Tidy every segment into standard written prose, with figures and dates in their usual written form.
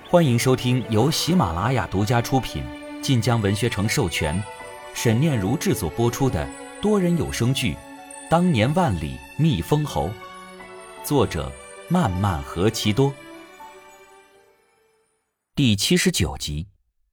欢迎收听由喜马拉雅独家出品、晋江文学城授权、沈念如制作播出的多人有声剧《当年万里觅封侯》，作者漫漫何其多，第79集。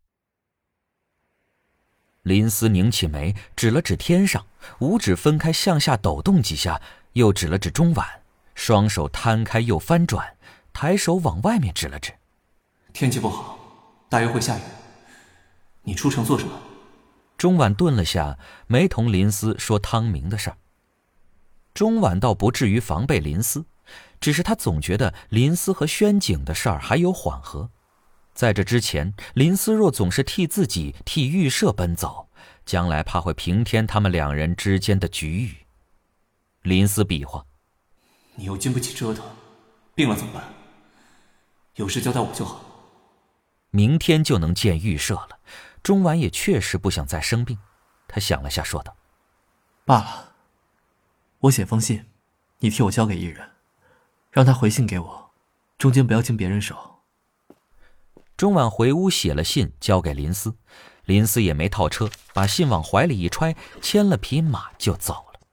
林思拧起眉，指了指天上，五指分开向下抖动几下，又指了指中晚，双手摊开又翻转，抬手往外面指了指。 天气不好，大约会下雨，你出城做什么？ 中晚顿了下，没同林思说汤明的事儿。中晚倒不至于防备林思，只是他总觉得林思和宣景的事儿还有缓和。在这之前，林思若总是替自己替预设奔走，将来怕会平添他们两人之间的局域。林思比划， 你又经不起折腾，病了怎么办？有事交代我就好。 明天就能见预设了，中晚也确实不想再生病。他想了下说道， 罢了，我写封信，你替我交给艺人，让他回信给我，中间不要经别人手。 中晚回屋写了信交给林思，林思也没套车，把信往怀里一揣，牵了匹马就走了。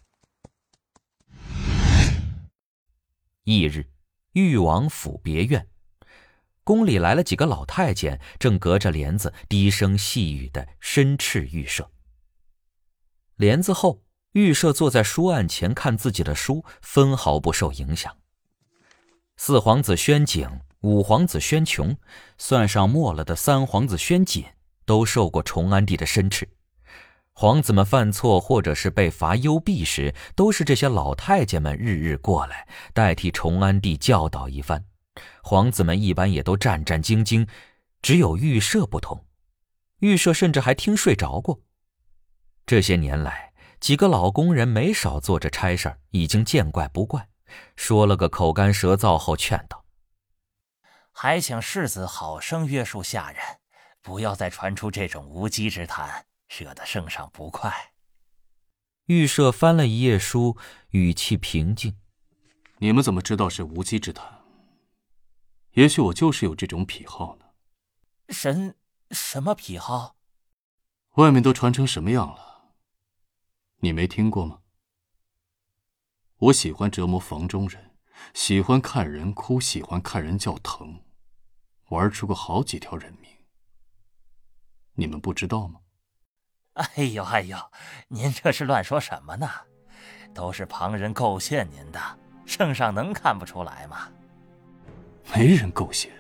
翌日，裕王府别院，宫里来了几个老太监，正隔着帘子低声细语地申斥预设。帘子后，预设坐在书案前看自己的书，分毫不受影响。四皇子宣景、五皇子宣琼，算上没了的三皇子宣锦，都受过崇安帝的申斥。皇子们犯错或者是被罚幽闭时，都是这些老太监们日日过来代替崇安帝教导一番。皇子们一般也都战战兢兢，只有预设不同，预设甚至还听睡着过。这些年来，几个老工人没少做着差事，已经见怪不怪，说了个口干舌燥后劝道， 还请世子好生约束下人，不要再传出这种无稽之谈，惹得圣上不快。 预设翻了一页书，语气平静， 你们怎么知道是无稽之谈？也许我就是有这种癖好呢。 什么癖好？ 外面都传成什么样了，你没听过吗？我喜欢折磨房中人，喜欢看人哭，喜欢看人叫疼，玩出过好几条人命。你们不知道吗？ 哎呦，您这是乱说什么呢？都是旁人构陷您的，圣上能看不出来吗？ 没人构陷，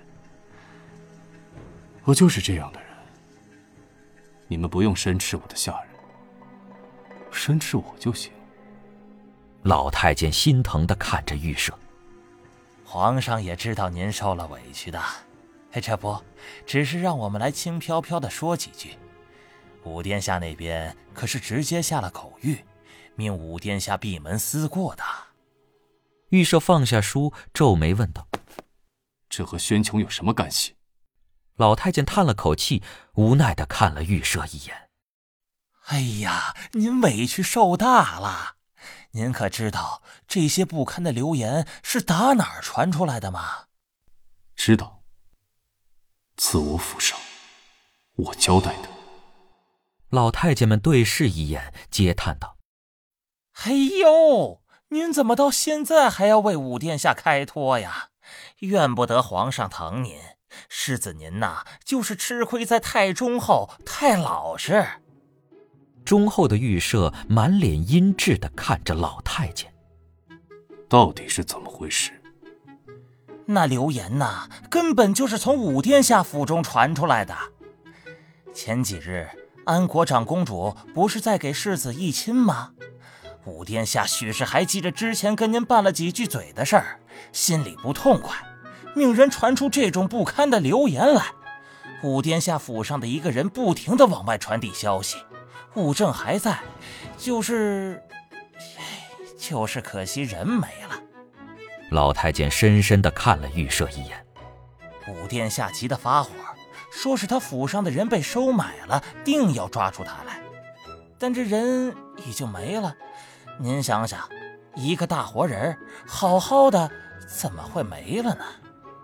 我就是这样的人。你们不用申斥我的下人，申斥我就行。 老太监心疼地看着预设， 皇上也知道您受了委屈的，这不只是让我们来轻飘飘地说几句。武殿下那边可是直接下了口谕，命武殿下闭门思过的。 预设放下书，皱眉问道， 这和宣琼有什么干系？ 老太监叹了口气，无奈地看了预设一眼。 哎呀，您委屈受大了。您可知道这些不堪的流言是打哪儿传出来的吗？ 知道，自我府上我交代的。 老太监们对视一眼，嗟叹道， 哎呦，您怎么到现在还要为武殿下开脱呀？怨不得皇上疼您，世子您呐，就是吃亏在太忠厚，太老实。 忠厚的预设满脸阴鸷地看着老太监， 到底是怎么回事？ 那流言呐，根本就是从武殿下府中传出来的。前几日安国长公主不是在给世子议亲吗？武殿下许是还记着之前跟您拌了几句嘴的事儿，心里不痛快，命人传出这种不堪的流言来。武殿下府上的一个人不停地往外传递消息，武正还在，就是可惜人没了。 老太监深深地看了预设一眼。 武殿下急得发火，说是他府上的人被收买了，定要抓住他来。但这人已经没了，您想想，一个大活人好好的怎么会没了呢？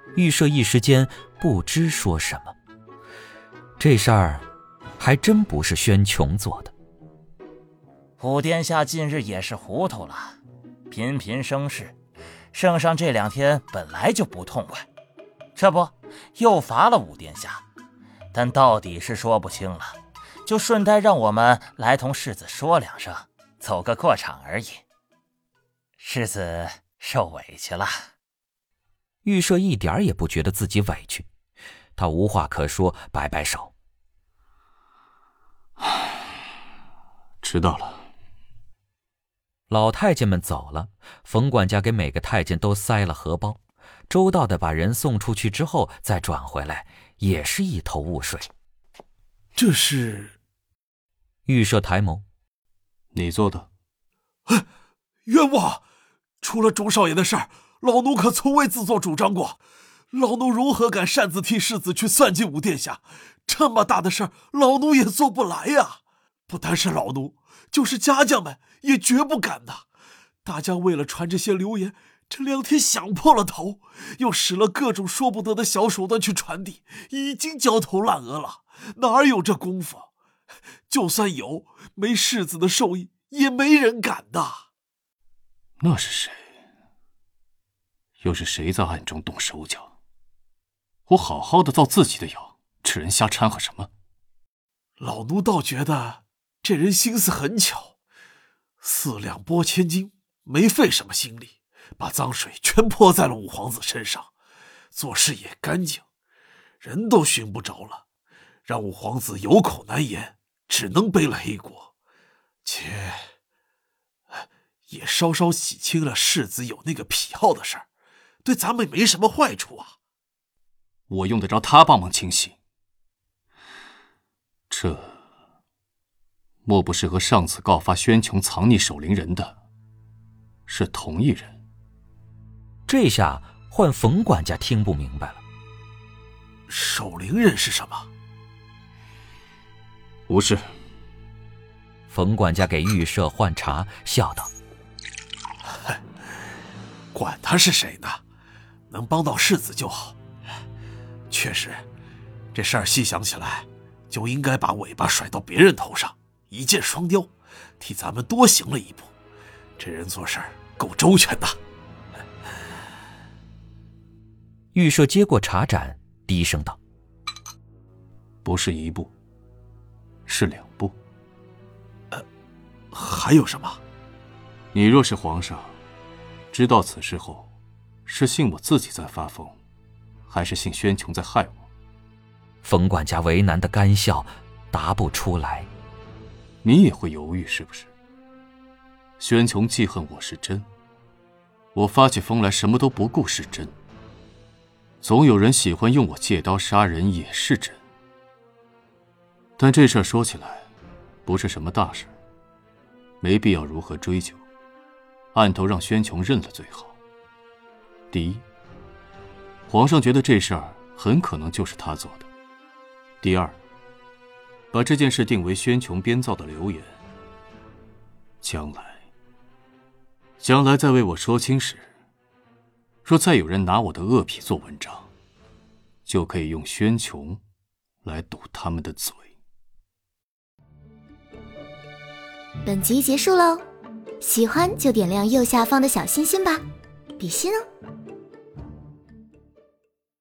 预设一时间不知说什么。这事儿还真不是宣琼做的。 武殿下近日也是糊涂了，频频生事，圣上这2天本来就不痛快，这不又罚了武殿下，但到底是说不清了，就顺带让我们来同世子说2声，走个过场而已。世子受委屈了。 预设一点也不觉得自己委屈，他无话可说，摆摆手。 知道了。 老太监们走了，冯管家给每个太监都塞了荷包，周到的把人送出去之后再转回来，也是一头雾水。 这是？ 预设抬眸， 你做的？ 冤枉！除了钟少爷的事儿，老奴可从未自作主张过。老奴如何敢擅自替世子去算计武殿下？这么大的事儿，老奴也做不来呀。不单是老奴，就是家将们也绝不敢的。大家为了传这些流言，这2天想破了头，又使了各种说不得的小手段去传递，已经焦头烂额了，哪有这功夫？就算有，没世子的授意，也没人敢的。 那是谁？又是谁在暗中动手脚？我好好的造自己的谣，这人瞎掺和什么？ 老奴倒觉得这人心思很巧，4两拨千斤，没费什么心力，把脏水全泼在了五皇子身上，做事也干净，人都寻不着了，让五皇子有口难言，只能背了黑锅，且也稍稍洗清了世子有那个癖好的事儿，对咱们没什么坏处啊。 我用得着他帮忙清洗？这莫不是和上次告发宣琼藏匿守灵人的是同一人？ 这下换冯管家听不明白了。 守灵人是什么？ 无事。 冯管家给预设换茶，笑道： 管他是谁呢，能帮到世子就好。确实，这事儿细想起来，就应该把尾巴甩到别人头上，一箭双雕，替咱们多行了一步。这人做事够周全的。 预设接过茶盏，低声道： 不是1步，是2步。 还有什么？ 你若是皇上，知道此事后，是信我自己在发疯，还是信宣琼在害我？ 冯管家为难的干笑，答不出来。 你也会犹豫是不是？宣琼记恨我是真，我发起疯来什么都不顾是真，总有人喜欢用我借刀杀人也是真。但这事儿说起来不是什么大事，没必要如何追究，案头让宣琼认了最好。第一，皇上觉得这事儿很可能就是他做的；第二，把这件事定为宣琼编造的流言，将来再为我说清时，若再有人拿我的恶癖做文章，就可以用宣琼来堵他们的嘴。 本集结束喽，喜欢就点亮右下方的小心心吧，比心哦。